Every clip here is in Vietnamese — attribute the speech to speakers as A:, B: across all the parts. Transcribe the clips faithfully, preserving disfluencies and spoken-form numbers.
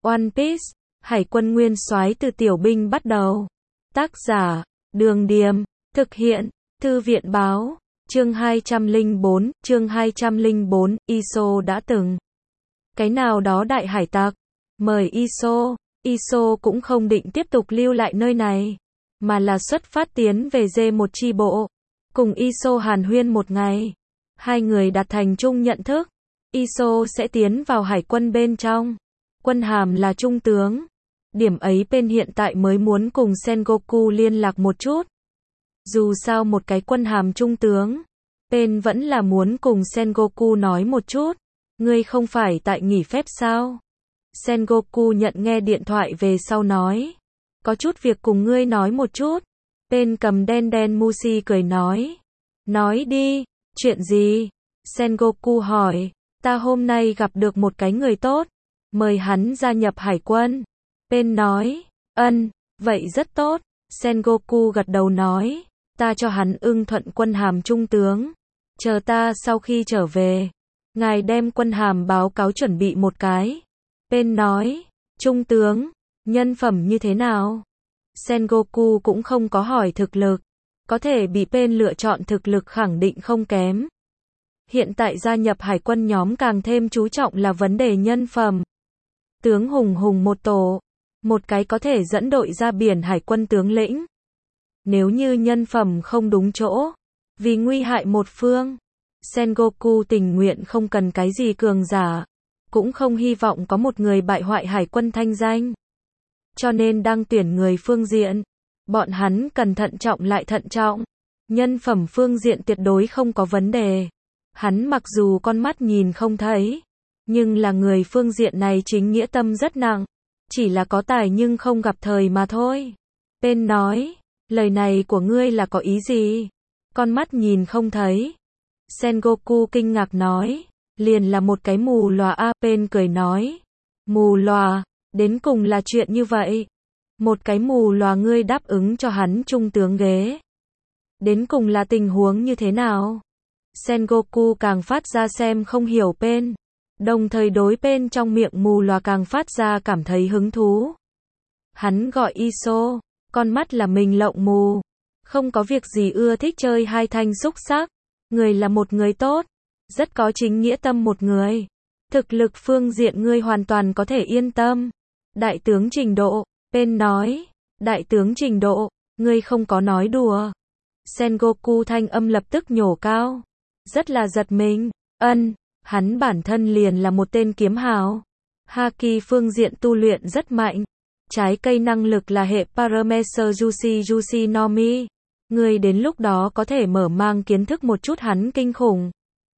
A: One Piece, Hải quân nguyên soái từ tiểu binh bắt đầu. Tác giả, Đường Điềm, thực hiện, Thư viện báo, chương hai trăm lẻ bốn, chương hai trăm lẻ bốn, Iso đã từng. Cái nào đó đại hải tặc, mời Iso, Iso cũng không định tiếp tục lưu lại nơi này, mà là xuất phát tiến về dê một chi bộ, cùng Iso hàn huyên một ngày. Hai người đạt thành chung nhận thức, Iso sẽ tiến vào hải quân bên trong, quân hàm là trung tướng. Điểm ấy Pain hiện tại mới muốn cùng Sengoku liên lạc một chút. Dù sao một cái quân hàm trung tướng, Pain vẫn là muốn cùng Sengoku nói một chút. Ngươi không phải tại nghỉ phép sao? Sengoku nhận nghe điện thoại về sau nói. Có chút việc cùng ngươi nói một chút. Pain cầm đen đen Mushi cười nói. Nói đi, chuyện gì? Sengoku hỏi. Ta hôm nay gặp được một cái người tốt, mời hắn gia nhập hải quân. Pain nói. Ân, vậy rất tốt. Sengoku gật đầu nói. Ta cho hắn ưng thuận quân hàm trung tướng. Chờ ta sau khi trở về, ngài đem quân hàm báo cáo chuẩn bị một cái. Pain nói. Trung tướng, nhân phẩm như thế nào? Sengoku cũng không có hỏi thực lực. Có thể bị Pain lựa chọn thực lực khẳng định không kém. Hiện tại gia nhập hải quân nhóm càng thêm chú trọng là vấn đề nhân phẩm. Tướng hùng hùng một tổ, một cái có thể dẫn đội ra biển hải quân tướng lĩnh. Nếu như nhân phẩm không đúng chỗ, vì nguy hại một phương, Sengoku tình nguyện không cần cái gì cường giả, cũng không hy vọng có một người bại hoại hải quân thanh danh. Cho nên đang tuyển người phương diện, bọn hắn cần thận trọng lại thận trọng. Nhân phẩm phương diện tuyệt đối không có vấn đề. Hắn mặc dù con mắt nhìn không thấy, nhưng là người phương diện này chính nghĩa tâm rất nặng. Chỉ là có tài nhưng không gặp thời mà thôi. Pain nói, lời này của ngươi là có ý gì? Con mắt nhìn không thấy. Sengoku kinh ngạc nói, liền là một cái mù lòa a. Pain cười nói, mù lòa, đến cùng là chuyện như vậy. Một cái mù lòa ngươi đáp ứng cho hắn trung tướng ghế. Đến cùng là tình huống như thế nào? Sengoku càng phát ra xem không hiểu Pain, đồng thời đối Pain trong miệng mù lòa càng phát ra cảm thấy hứng thú. Hắn gọi Iso, con mắt là mình lộng mù, không có việc gì ưa thích chơi hai thanh xúc xắc. Người là một người tốt, rất có chính nghĩa tâm một người. Thực lực phương diện ngươi hoàn toàn có thể yên tâm. Đại tướng trình độ, Pain nói. Đại tướng trình độ, ngươi không có nói đùa. Sengoku thanh âm lập tức nhổ cao. Rất là giật mình. Ân, hắn bản thân liền là một tên kiếm hào. Haki phương diện tu luyện rất mạnh. Trái cây năng lực là hệ Parameter Juicy Juicy Nomi. Ngươi đến lúc đó có thể mở mang kiến thức một chút hắn kinh khủng.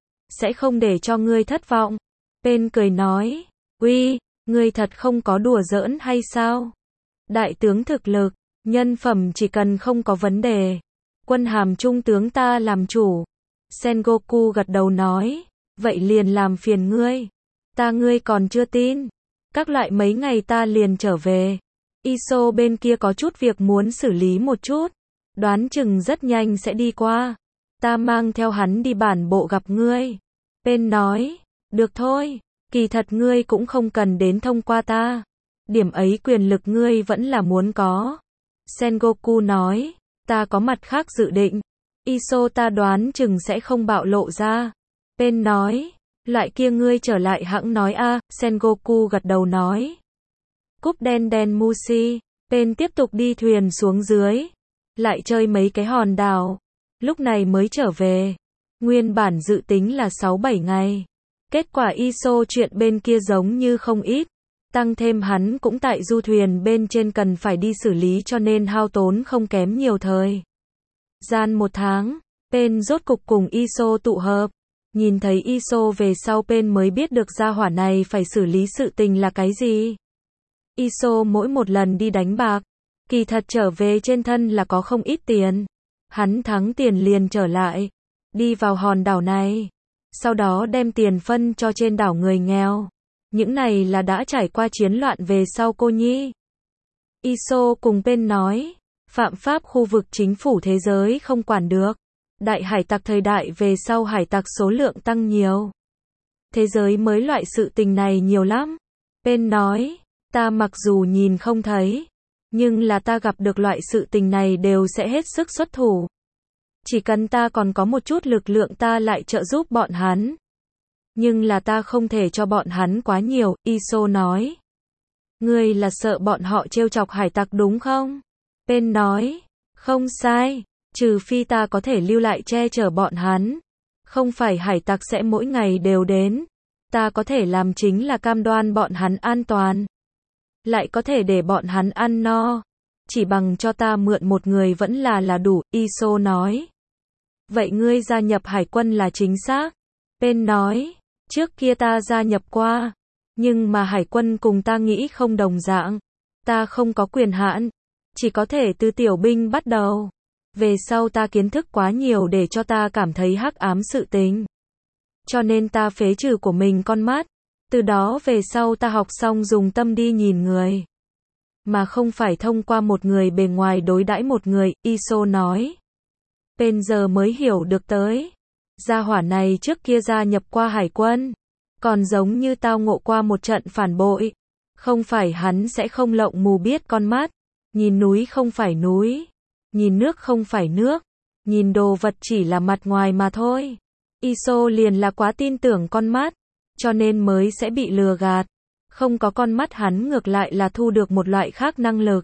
A: Sẽ không để cho ngươi thất vọng. Pain cười nói. Uy, ngươi thật không có đùa giỡn hay sao? Đại tướng thực lực, nhân phẩm chỉ cần không có vấn đề. Quân hàm trung tướng ta làm chủ. Sengoku gật đầu nói. Vậy liền làm phiền ngươi. Ta ngươi còn chưa tin. Các loại mấy ngày ta liền trở về. Iso bên kia có chút việc muốn xử lý một chút. Đoán chừng rất nhanh sẽ đi qua. Ta mang theo hắn đi bản bộ gặp ngươi. Pain nói. Được thôi. Kỳ thật ngươi cũng không cần đến thông qua ta. Điểm ấy quyền lực ngươi vẫn là muốn có. Sengoku nói. Ta có mặt khác dự định. Iso ta đoán chừng sẽ không bạo lộ ra. Pain nói. Loại kia ngươi trở lại hẵng nói a. À. Sengoku gật đầu nói. Cúp đen đen Mushi. Pain tiếp tục đi thuyền xuống dưới. Lại chơi mấy cái hòn đảo. Lúc này mới trở về. Nguyên bản dự tính là sáu bảy ngày. Kết quả Iso chuyện bên kia giống như không ít. Tăng thêm hắn cũng tại du thuyền bên trên cần phải đi xử lý cho nên hao tốn không kém nhiều thời gian một tháng. Pain rốt cục cùng Iso tụ hợp. Nhìn thấy Iso về sau Pain mới biết được gia hỏa này phải xử lý sự tình là cái gì. Iso mỗi một lần đi đánh bạc, kỳ thật trở về trên thân là có không ít tiền. Hắn thắng tiền liền trở lại, đi vào hòn đảo này, sau đó đem tiền phân cho trên đảo người nghèo. Những này là đã trải qua chiến loạn về sau cô nhi. Iso cùng Pain nói, phạm pháp khu vực chính phủ thế giới không quản được. Đại hải tặc thời đại về sau hải tặc số lượng tăng nhiều. Thế giới mới loại sự tình này nhiều lắm. Pain nói, Ta mặc dù nhìn không thấy, nhưng là ta gặp được loại sự tình này đều sẽ hết sức xuất thủ. Chỉ cần ta còn có một chút lực lượng ta lại trợ giúp bọn hắn. Nhưng là ta không thể cho bọn hắn quá nhiều, Iso nói. Ngươi là sợ bọn họ trêu chọc hải tặc đúng không? Pen nói, không sai, trừ phi ta có thể lưu lại che chở bọn hắn. Không phải hải tặc sẽ mỗi ngày đều đến. Ta có thể làm chính là cam đoan bọn hắn an toàn. Lại có thể để bọn hắn ăn no. Chỉ bằng cho ta mượn một người vẫn là là đủ, Iso nói. Vậy ngươi gia nhập hải quân là chính xác. Pen nói, trước kia ta gia nhập qua. Nhưng mà hải quân cùng ta nghĩ không đồng dạng. Ta không có quyền hạn. Chỉ có thể từ tiểu binh bắt đầu. Về sau ta kiến thức quá nhiều để cho ta cảm thấy hắc ám sự tình. Cho nên ta phế trừ của mình con mắt. Từ đó về sau ta học xong dùng tâm đi nhìn người. Mà không phải thông qua một người bề ngoài đối đãi một người, Iso nói. Pen giờ mới hiểu được tới. Gia hỏa này trước kia gia nhập qua hải quân. Còn giống như tao ngộ qua một trận phản bội. Không phải hắn sẽ không lộng mù biết con mắt. Nhìn núi không phải núi. Nhìn nước không phải nước. Nhìn đồ vật chỉ là mặt ngoài mà thôi. Iso liền là quá tin tưởng con mắt. Cho nên mới sẽ bị lừa gạt. Không có con mắt hắn ngược lại là thu được một loại khác năng lực.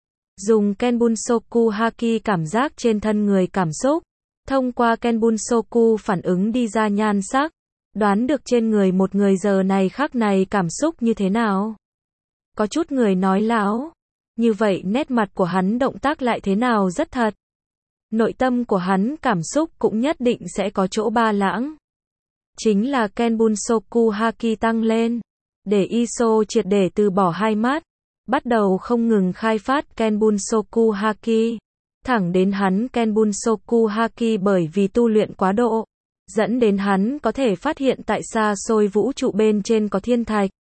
A: Dùng Kenbunsoku Haki cảm giác trên thân người cảm xúc. Thông qua Kenbunsoku phản ứng đi ra nhan sắc. Đoán được trên người một người giờ này khắc này cảm xúc như thế nào. Có chút người nói láo. Như vậy nét mặt của hắn động tác lại thế nào rất thật. Nội tâm của hắn cảm xúc cũng nhất định sẽ có chỗ ba lãng. Chính là Kenbunsoku Haki tăng lên. Để Iso triệt để từ bỏ hai mắt. Bắt đầu không ngừng khai phát Kenbunsoku Haki. Thẳng đến hắn Kenbunsoku Haki bởi vì tu luyện quá độ. Dẫn đến hắn có thể phát hiện tại xa xôi vũ trụ bên trên có thiên thạch.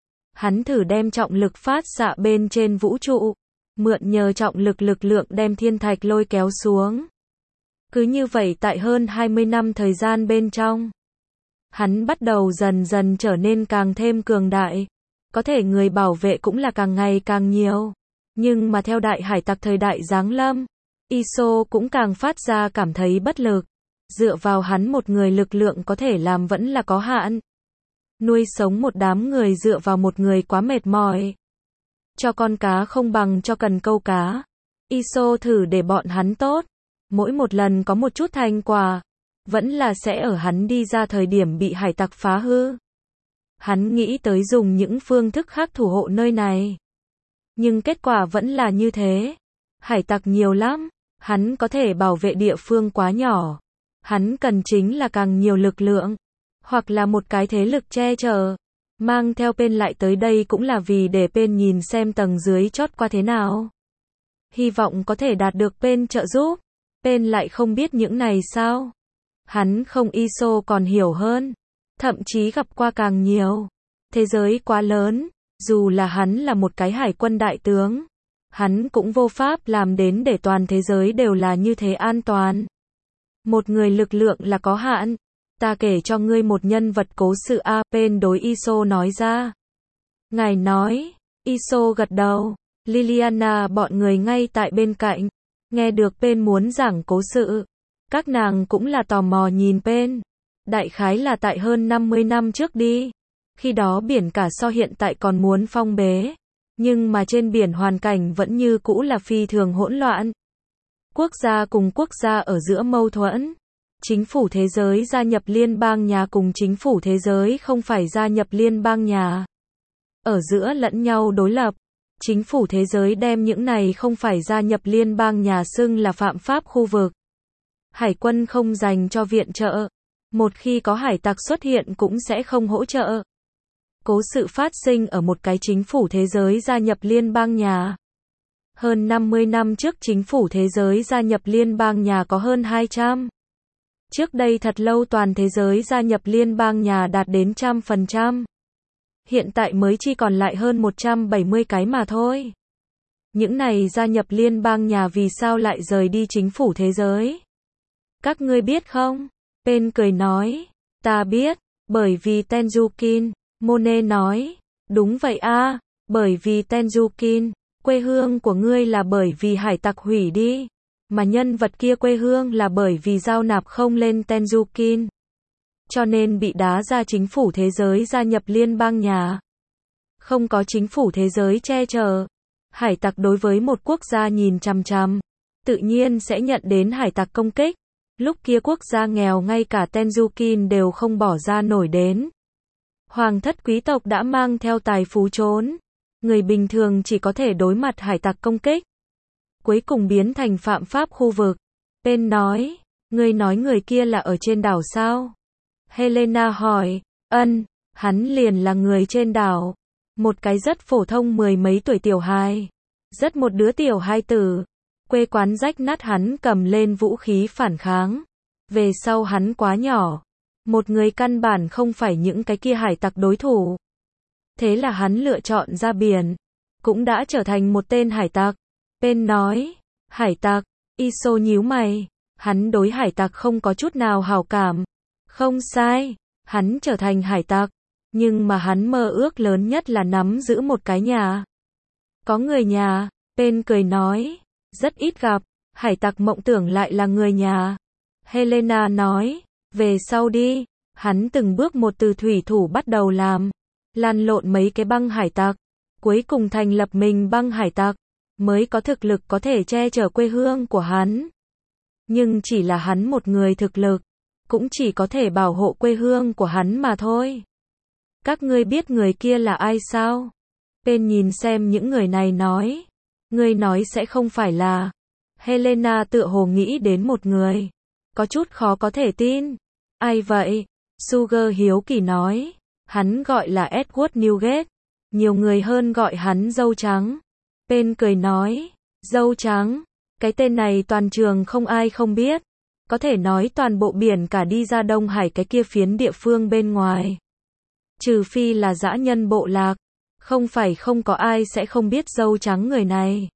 A: Hắn thử đem trọng lực phát xạ bên trên vũ trụ. Mượn nhờ trọng lực lực lượng đem thiên thạch lôi kéo xuống. Cứ như vậy tại hơn hai mươi năm thời gian bên trong. Hắn bắt đầu dần dần trở nên càng thêm cường đại. Có thể người bảo vệ cũng là càng ngày càng nhiều. Nhưng mà theo đại hải tặc thời đại giáng lâm. Iso cũng càng phát ra cảm thấy bất lực. Dựa vào hắn một người lực lượng có thể làm vẫn là có hạn. Nuôi sống một đám người dựa vào một người quá mệt mỏi. Cho con cá không bằng cho cần câu cá. Iso thử để bọn hắn tốt. Mỗi một lần có một chút thành quả. Vẫn là sẽ ở hắn đi ra thời điểm bị hải tặc phá hư. Hắn nghĩ tới dùng những phương thức khác thủ hộ nơi này. Nhưng kết quả vẫn là như thế. Hải tặc nhiều lắm. Hắn có thể bảo vệ địa phương quá nhỏ. Hắn cần chính là càng nhiều lực lượng. Hoặc là một cái thế lực che chở. Mang theo Pen lại tới đây cũng là vì để Pen nhìn xem tầng dưới chót qua thế nào. Hy vọng có thể đạt được Pen trợ giúp. Pen lại không biết những này sao. Hắn không Iso còn hiểu hơn. Thậm chí gặp qua càng nhiều. Thế giới quá lớn. Dù là hắn là một cái hải quân đại tướng. Hắn cũng vô pháp làm đến để toàn thế giới đều là như thế an toàn. Một người lực lượng là có hạn. Ta kể cho ngươi một nhân vật cố sự A. Pen đối Iso nói ra. Ngài nói. Iso gật đầu. Liliana bọn người ngay tại bên cạnh. Nghe được Pen muốn giảng cố sự. Các nàng cũng là tò mò nhìn Pen. Đại khái là tại hơn năm mươi năm trước đi. Khi đó biển cả so hiện tại còn muốn phong bế. Nhưng mà trên biển hoàn cảnh vẫn như cũ là phi thường hỗn loạn. Quốc gia cùng quốc gia ở giữa mâu thuẫn. Chính phủ thế giới gia nhập liên bang nhà cùng chính phủ thế giới không phải gia nhập liên bang nhà. Ở giữa lẫn nhau đối lập. Chính phủ thế giới đem những này không phải gia nhập liên bang nhà xưng là phạm pháp khu vực. Hải quân không dành cho viện trợ. Một khi có hải tặc xuất hiện cũng sẽ không hỗ trợ. Cố sự phát sinh ở một cái chính phủ thế giới gia nhập liên bang nhà. Hơn năm mươi năm trước chính phủ thế giới gia nhập liên bang nhà có hơn hai trăm. Trước đây thật lâu toàn thế giới gia nhập liên bang nhà đạt đến trăm phần trăm. Hiện tại mới chỉ còn lại hơn một trăm bảy mươi cái mà thôi. Những này gia nhập liên bang nhà vì sao lại rời đi chính phủ thế giới? Các ngươi biết không? Pen cười nói. Ta biết. Bởi vì Tenjukin. Monet nói. Đúng vậy a. Bởi vì Tenjukin, quê hương của ngươi là bởi vì hải tặc hủy đi, mà nhân vật kia quê hương là bởi vì giao nạp không lên Tenjukin. Cho nên bị đá ra chính phủ thế giới gia nhập liên bang nhà. Không có chính phủ thế giới che chở. Hải tặc đối với một quốc gia nhìn chằm chằm, tự nhiên sẽ nhận đến hải tặc công kích. Lúc kia quốc gia nghèo ngay cả Tenjukin đều không bỏ ra nổi đến. Hoàng thất quý tộc đã mang theo tài phú trốn. Người bình thường chỉ có thể đối mặt hải tặc công kích. Cuối cùng biến thành phạm pháp khu vực. Pen nói, ngươi nói người kia là ở trên đảo sao? Helena hỏi, ân, hắn liền là người trên đảo. Một cái rất phổ thông mười mấy tuổi tiểu hài. Rất một đứa tiểu hai tử. Quê quán rách nát hắn cầm lên vũ khí phản kháng. Về sau hắn quá nhỏ. Một người căn bản không phải những cái kia hải tặc đối thủ. Thế là hắn lựa chọn ra biển. Cũng đã trở thành một tên hải tặc. Pen nói, hải tặc, Iso nhíu mày. Hắn đối hải tặc không có chút nào hảo cảm. Không sai, hắn trở thành hải tặc. Nhưng mà hắn mơ ước lớn nhất là nắm giữ một cái nhà. Có người nhà, Pen cười nói, rất ít gặp, hải tặc mộng tưởng lại là người nhà. Helena nói, về sau đi, hắn từng bước một từ thủy thủ bắt đầu làm, lăn lộn mấy cái băng hải tặc, cuối cùng thành lập mình băng hải tặc, mới có thực lực có thể che chở quê hương của hắn. Nhưng chỉ là hắn một người thực lực, cũng chỉ có thể bảo hộ quê hương của hắn mà thôi. Các ngươi biết người kia là ai sao? Pen nhìn xem những người này nói. Ngươi nói sẽ không phải là. Helena tựa hồ nghĩ đến một người. Có chút khó có thể tin. Ai vậy? Sugar hiếu kỳ nói. Hắn gọi là Edward Newgate. Nhiều người hơn gọi hắn dâu trắng. Pen cười nói. Dâu trắng. Cái tên này toàn trường không ai không biết. Có thể nói toàn bộ biển cả đi ra Đông Hải cái kia phiến địa phương bên ngoài. Trừ phi là dã nhân bộ lạc. Không phải không có ai sẽ không biết dâu trắng người này.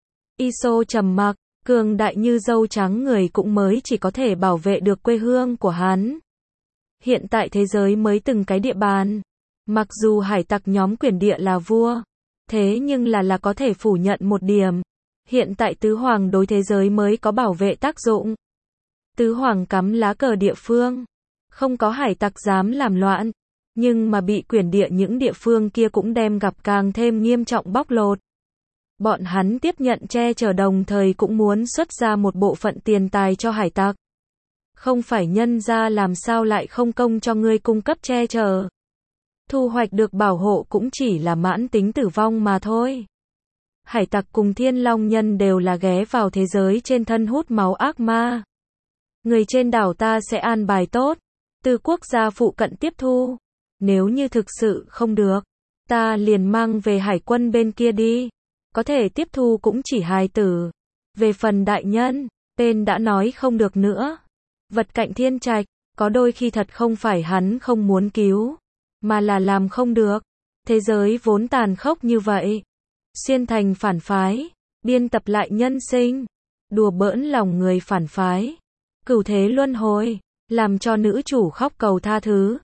A: Iso trầm mặc, cường đại như dâu trắng người cũng mới chỉ có thể bảo vệ được quê hương của hắn. Hiện tại thế giới mới từng cái địa bàn. Mặc dù hải tặc nhóm quyền địa là vua. Thế nhưng là là có thể phủ nhận một điểm. Hiện tại tứ hoàng đối thế giới mới có bảo vệ tác dụng. Tứ hoàng cắm lá cờ địa phương. Không có hải tặc dám làm loạn. Nhưng mà bị quyền địa những địa phương kia cũng đem gặp càng thêm nghiêm trọng bóc lột. Bọn hắn tiếp nhận che chở đồng thời cũng muốn xuất ra một bộ phận tiền tài cho hải tặc. Không phải nhân ra làm sao lại không công cho ngươi cung cấp che chở. Thu hoạch được bảo hộ cũng chỉ là mãn tính tử vong mà thôi. Hải tặc cùng thiên long nhân đều là ghé vào thế giới trên thân hút máu ác ma. Người trên đảo ta sẽ an bài tốt. Từ quốc gia phụ cận tiếp thu. Nếu như thực sự không được, ta liền mang về hải quân bên kia đi. Có thể tiếp thu cũng chỉ hài tử. Về phần đại nhân, Pen đã nói không được nữa. Vật cạnh thiên trạch, có đôi khi thật không phải hắn không muốn cứu, mà là làm không được. Thế giới vốn tàn khốc như vậy. Xuyên thành phản phái, biên tập lại nhân sinh, đùa bỡn lòng người phản phái. Cửu thế luân hồi, làm cho nữ chủ khóc cầu tha thứ.